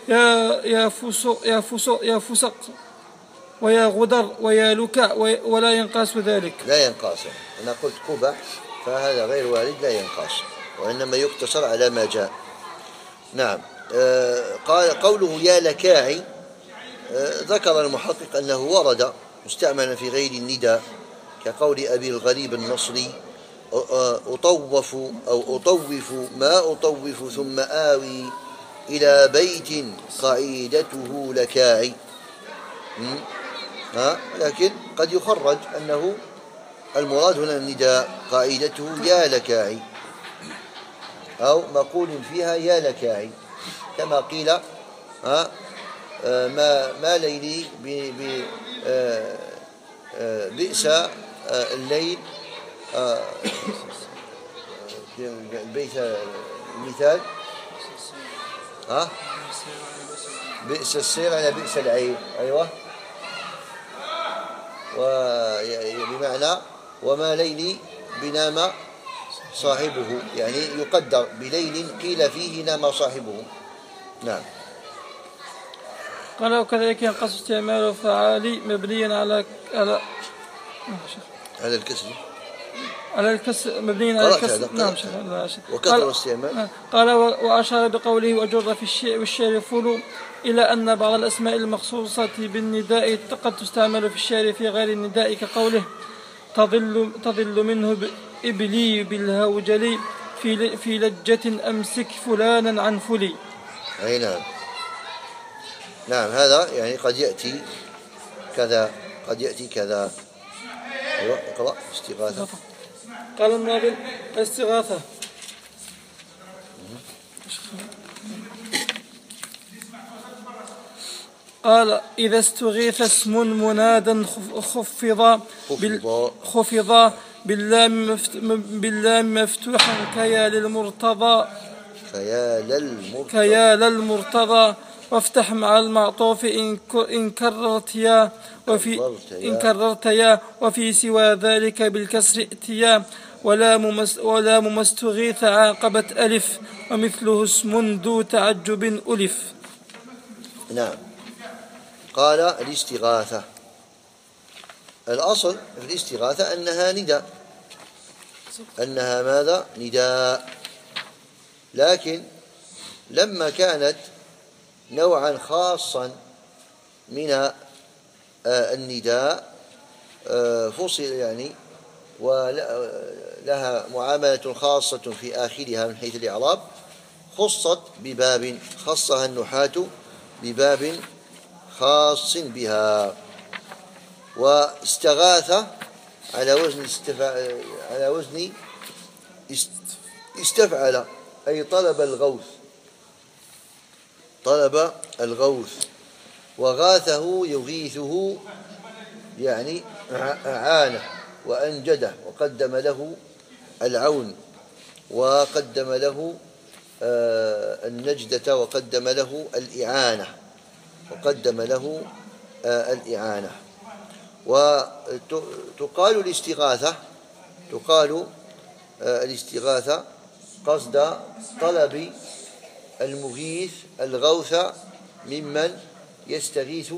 يا فسق ويا غدر ويا لكع، ولا ينقاس ذلك. لا ينقاس. أنا قلت قبح فهذا غير وارد، لا ينقاس، وإنما يقتصر على ما جاء. نعم. قال قوله يا لكاعي، ذكر المحقق أنه ورد مستعملا في غير النداء، كقول أبي الغريب النصري: أطوف أو أطوف ما أطوف ثم آوي إلى بيت قعيدته لكاعي. لكن قد يخرج أنه المراد هنا النداء، قاعدته يا لكاعي، أو مقول فيها يا لكاعي، كما قيل ما ليلي بئس الليل، بئس المثال، بئس السير على بئس العير. أيوة، بمعنى وما ليلي بنام صاحبه، يعني يقدر بليل قيل فيه نام صاحبه. نعم. قال وكذلك ينقص استعمال فعالي مبنيا على الكسر، مبنيا على الكسر. نعم وكثر استعمال. قال وأشار بقوله وجر في الشعر فلو إلى أن بعض الأسماء المخصوصة بالنداء قد تستعمل في الشعر في غير النداء، كقوله تضل منه إبلي بالهوجلي في لجة أمسك فلانا عن فلي. أي نعم. نعم، هذا يعني قد يأتي كذا، قد يأتي كذا. أيوة، اقرأ استغاثة. قال الناظم: الاستغاثة قال إذا استغيث اسم منادا خفضا باللام مفتوحا كيا للمرتضى وافتح مع المعطوف إن كررت يا وفي سوى ذلك بالكسر ائتيا ولا مستغيث عاقبت ألف ومثله اسم ذو تعجب ألف. نعم. قال الاستغاثة، الأصل في الاستغاثة أنها نداء، أنها ماذا؟ نداء. لكن لما كانت نوعا خاصا من النداء فصل يعني ولها معاملة خاصة في آخرها من حيث الإعراب، خصت بباب، خصها النحاة بباب خاص بها. واستغاث على وزن استفعل، أي طلب الغوث، وغاثه يغيثه يعني أعانه وأنجده وقدم له العون وقدم له النجدة وقدم له الإعانة. وتقال الاستغاثة قصد طلب المغيث الغوث ممن يستغيث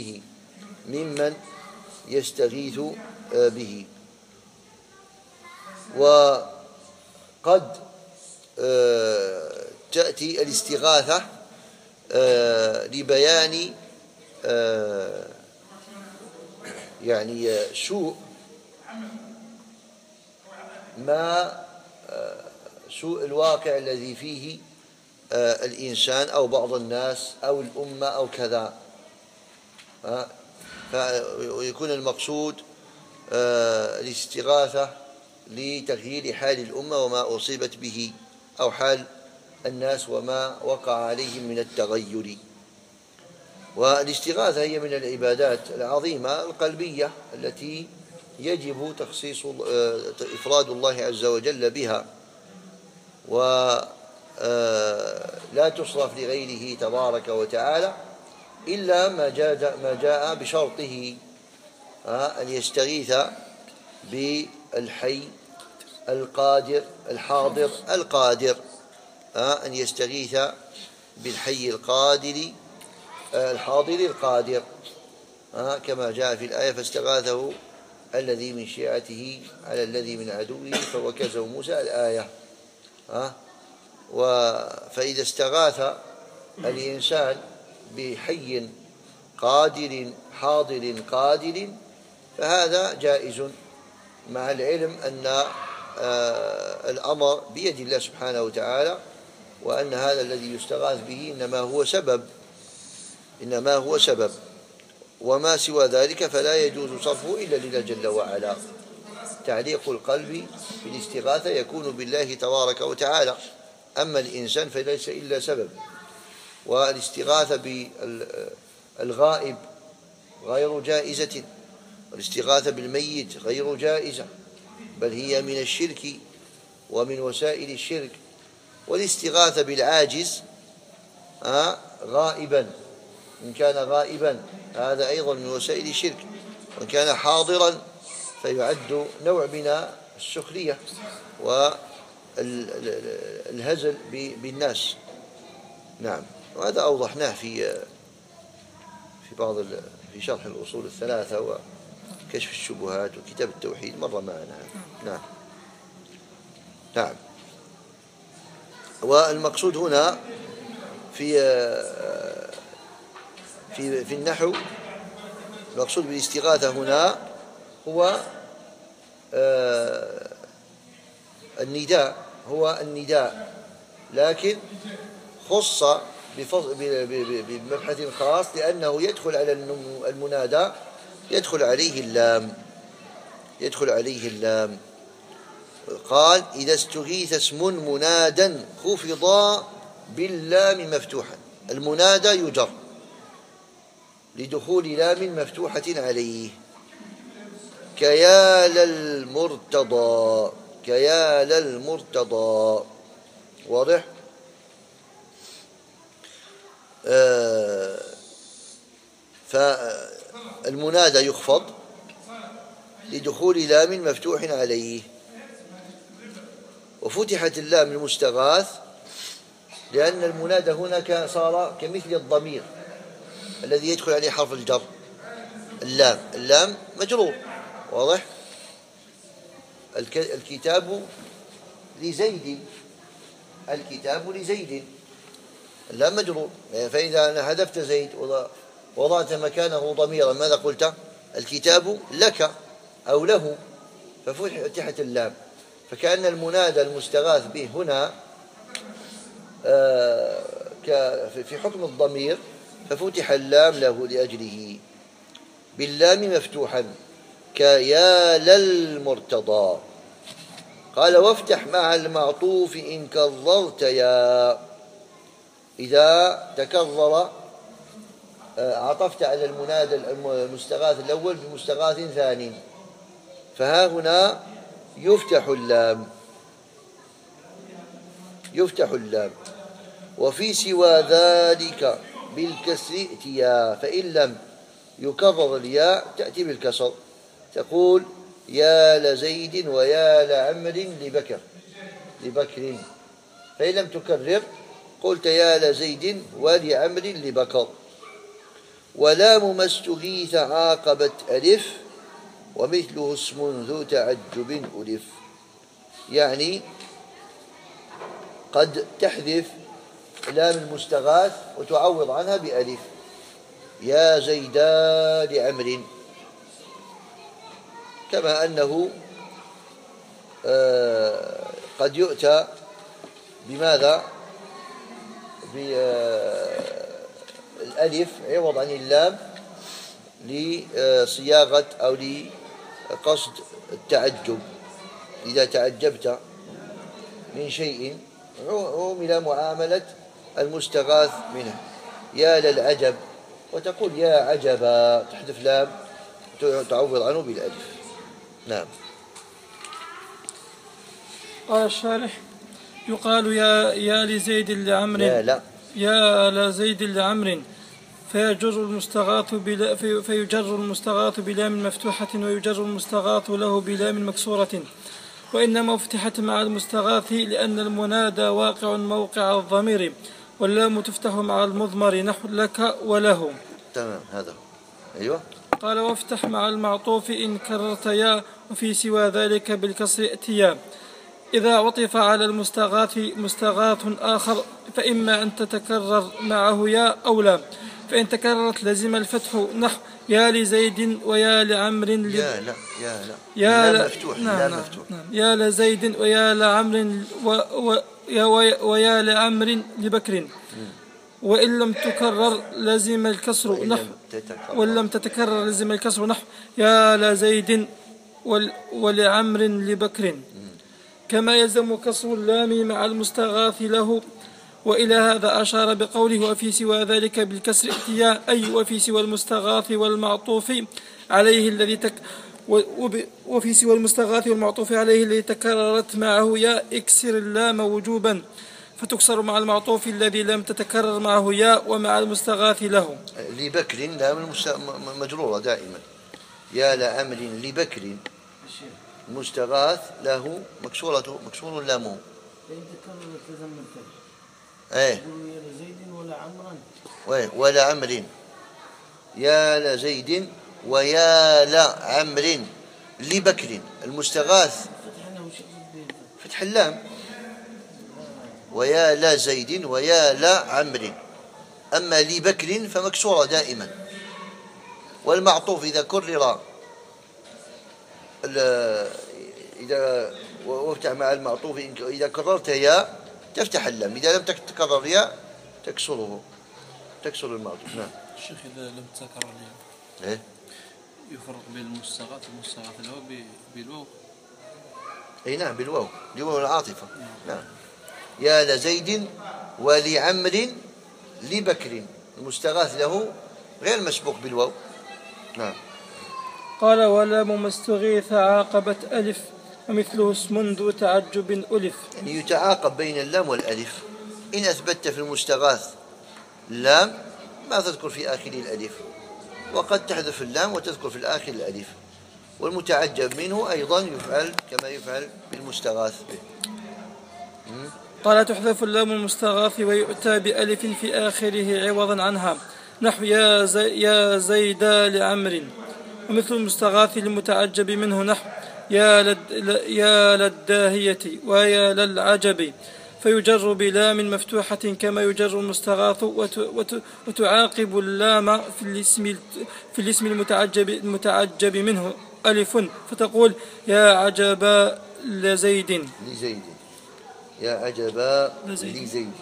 به. وقد تأتي الاستغاثة لبيان يعني سوء الواقع الذي فيه الإنسان أو بعض الناس أو الأمة أو كذا، فيكون المقصود الاستغاثة لتغيير حال الأمة وما أصيبت به، أو حال الناس وما وقع عليهم من التغير. والاستغاثة هي من العبادات العظيمة القلبية التي يجب إفراد الله عز وجل بها، ولا تصرف لغيره تبارك وتعالى إلا ما جاء بشرطه، أن يستغيث بالحي القادر الحاضر القادر، أن يستغيث بالحي القادر الحاضر القادر، كما جاء في الآية: فاستغاثه الذي من شيعته على الذي من عدوه فوكزه موسى، الآية. فإذا استغاث الإنسان بحي قادر حاضر قادر فهذا جائز، مع العلم أن الأمر بيد الله سبحانه وتعالى، وأن هذا الذي يستغاث به إنما هو سبب، وما سوى ذلك فلا يجوز صرفه إلا لله جل وعلا. تعليق القلب بالاستغاثة يكون بالله تبارك وتعالى، أما الإنسان فليس إلا سبب. والاستغاثة بالغائب غير جائزة، والاستغاثة بالميت غير جائزة، بل هي من الشرك ومن وسائل الشرك. والاستغاثة بالعاجز غائبا، إن كان غائبا هذا أيضا من وسائل الشرك، وإن كان حاضرا فيعد نوع من السخرية والهزل بالناس. نعم، وهذا أوضحناه في في شرح الأصول الثلاثة وكشف الشبهات وكتاب التوحيد، مر معنا. نعم. نعم. والمقصود هنا في النحو، المقصود بالاستغاثة هنا هو النداء، لكن خص بمبحث خاص، لأنه يدخل على المنادى يدخل عليه اللام. قال: إذا استغيث اسم منادا خفض باللام مفتوحا. المنادى يجر لدخول لام مفتوحة عليه، كيال المرتضى. واضح؟ فالمنادى يخفض لدخول لام مفتوح عليه. وفتحت اللام المستغاث لأن المنادى هنا صار كمثل الضمير الذي يدخل عليه حرف الجر، اللام مجرور. واضح؟ الكتاب لزيد، اللام مجرور. فإذا حذفت زيد وضعت مكانه ضميرا، ماذا قلت؟ الكتاب لك أو له، ففتحت اللام، فكأن المنادى المستغاث به هنا في حكم الضمير، ففتح اللام له لأجله باللام مفتوحا، كيال المرتضى. قال: وافتح مع المعطوف إن كررت يا. إذا تكرر عطفت على المنادى المستغاث الأول بمستغاث ثاني، فها هنا يفتح اللام. وفي سوى ذلك بالكسر ائتيا، فإن لم يكرر الياء تأتي بالكسر، تقول: يا لزيد ويا لعمر لبكر. فإن لم تكرر قلت: يا لزيد ولعمر لبكر. ولام ما استغيث عاقبت ألف، ومثله اسم ذو تعجب ألف. يعني قد تحذف لام المستغاث وتعوض عنها بألف، يا زيدا لعمر. كما أنه قد يؤتى بماذا؟ بالألف عوض عن اللام لصياغة أو لقصد التعجب. إذا تعجبت من شيء عمل معاملة المستغاث منه، يا للعجب، وتقول يا عجبا، تحذف لام تعوض عنه بالألف. نعم. قال الشارح: يقال يا لزيد لعمر، يا لزيد لعمر، فيجر المستغاث بلام مفتوحة، ويجر المستغاث له بلام مكسورة. وإنما فتحت مع المستغاث لأن المنادى واقع موقع الضمير، واللام تفتح مع المضمر، نحو لك وله. تمام، هذا أيوة. قال: وافتح مع المعطوف إن كررت يا، وفي سوى ذلك بالكسر ائتيا. إذا عطف على المستغاث مستغاث آخر فإما أن تتكرر معه يا أو لا، فإن تكررت لزم الفتح، نحو يا لزيد ويا لعمر يا لا يا لا مفتوح. نعم مفتوح. يا لزيد ويا لعمر ويا لعمر لبكر وإن لم تكرر لزم الكسر نحو وإن لم تتكرر لزم الكسر نحو يا لزيد ولعمر لبكر كما يلزم كسر اللام مع المستغاث له. وإلى هذا أشار بقوله وفي سوى ذلك بالكسر ائتياء أي وفي سوى المستغاث والمعطوف عليه الذي وفي سوى المستغاث والمعطوف عليه الذي تكررت معه يا اكسر اللام وجوبا فتكسر مع المعطوف الذي لم تتكرر معه يا ومع المستغاث له. لبكر لام مجرورة دائما. يا لأمر لبكر مستغاث له مكسور لامه. ايه ولا عمر يا لزيد ويا لعمر لبكر المستغاث فتح اللام ويا لزيد ويا لعمر. أما لبكر فمكسورة دائما. والمعطوف إذا كرر إذا وافتح مع المعطوف إذا كررت يا تفتح اللام، إذا لم تكرر يا تكسر المعطوف. نعم. الشيخ إذا لم تكرر الياء إيه؟ يفرق بين المستغاث له بالواو. أي نعم بالواو لواو العاطفة. نعم. يا لزيد ولعمر لبكر المستغاث له غير مسبوق بالواو. نعم. قال ولام مستغيث عاقبت ألف ومثله اسم ذو تعجب ألف. يعني يتعاقب بين اللام والألف. إن أثبتت في المستغاث اللام ما تذكر في آخر الألف، وقد تحذف اللام وتذكر في الآخر الألف. والمتعجب منه أيضا يفعل كما يفعل بالمستغاث به. قال تحذف اللام المستغاث ويؤتى بألف في آخره عوضا عنها نحو يا زيدا لعمر. ومثل المستغاث للمتعجب منه نحو يا للداهية ويا للعجب فيجر بلام مفتوحة كما يجر المستغاث وتعاقب اللام في الاسم المتعجب منه ألف فتقول يا عجبا لزيد يا عجبا لزيد.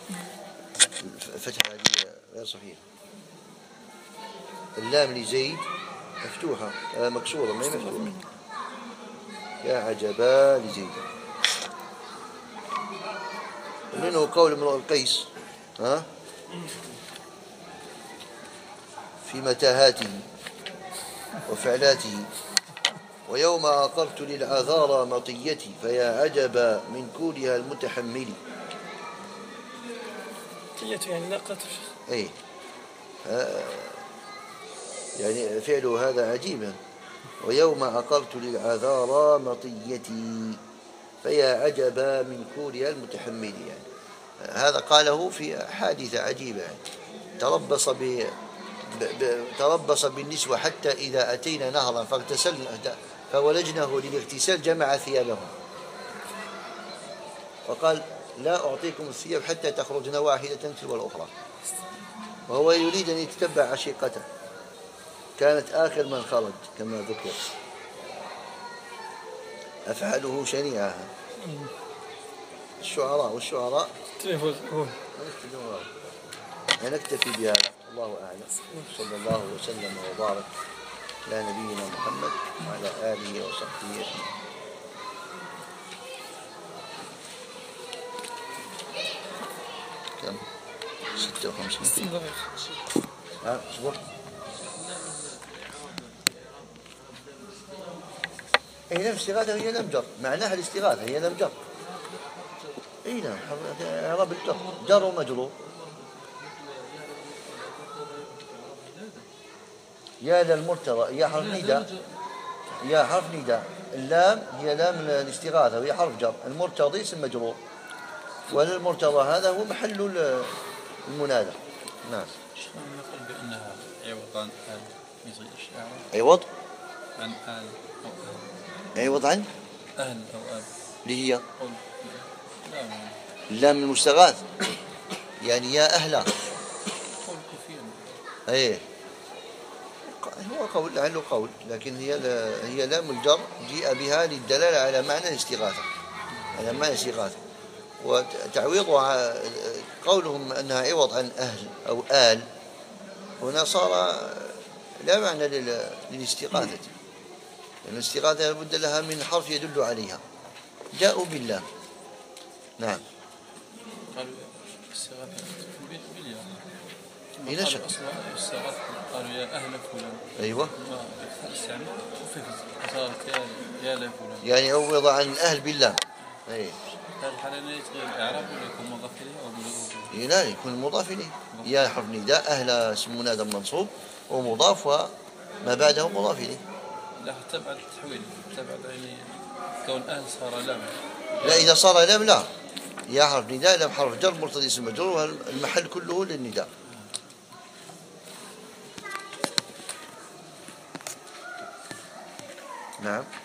فتحة غير صحيح. اللام لزيد مفتوحة مكسورة ما هي مفتوحة. يا عجبا لزيد. منه قول امرؤ القيس في متاهاته وفعلاته ويوم أقرت للعذارى مطيتي فيا عجبا من كولها المتحمل. يعني لا قتل. أي يعني فعله هذا عجيبا. ويوم أقرت للعذارى مطيتي فيا عجبا من كولها المتحمل. يعني هذا قاله في حادثة عجيبة. يعني تربص بالنسوة حتى إذا أتينا نهرا فولجنه للاغتسال جمع ثيابهم وقال لا أعطيكم الثياب حتى تخرجن واحدة تلو الأخرى، وهو يريد أن يتتبع عشيقته. كانت آخر من خرج كما ذكر. أفعاله شنيعة. والشعراء نكتفي بهذا. الله أعلم. صلى الله وسلم وبارك على نبينا محمد وعلى آله وصحبه أجمعين. كم 56 اصبر. هي لم استغاثة هي لم جر، معناها الاستغاثة هي لم جر. اي نعم اعراب الجر جر ومجرور. يا للمرتضى يا حرف نداء. يا حرف نداء. اللام هي لام الاستغاثة وهي حرف جر. المرتضي اسم مجرور، وللمرتضى هذا هو محل المنادى. نعم. نقول بأنها عوض عن آل يصير الشعر. عوض عن آل أو آل. عوض عن أهل أو آل. اللي هي لا اللام المستغاث يعني يا أهلا. قول كفيا. ايه هو قول لعله قول، لكن هي لام الجر جيء بها للدلالة على معنى الاستغاثة، على معنى الاستغاثة. وتعويضها قولهم أنها عوض عن أهل أو آل، هنا صار لا معنى للاستغاثة، لأن الاستغاثة لابد لها من حرف يدل عليها، جاءوا بالله. نعم. قالوا استغاثة بالله. إيه نشأ. قالوا يا أهل فلان. أيوة. يعني خففت صارت يا لفلان. يعني عوض عن الأهل بالله. أي. هذا الحالة يتغير الإعراب ولا يكون مضاف إليه أو مضاف إليه؟ لا، يكون مضاف إليه. يا حرف نداء، أهل اسم منادى منصوب ومضاف وما بعده مضاف إليه. لا تبعد التحويل، تبعد يعني كون أهل صار لام. لا، إذا صار لام لا، يا حرف نداء لام حرف جر مرتضي اسم مجرور، والمحل كله للنداء. نعم.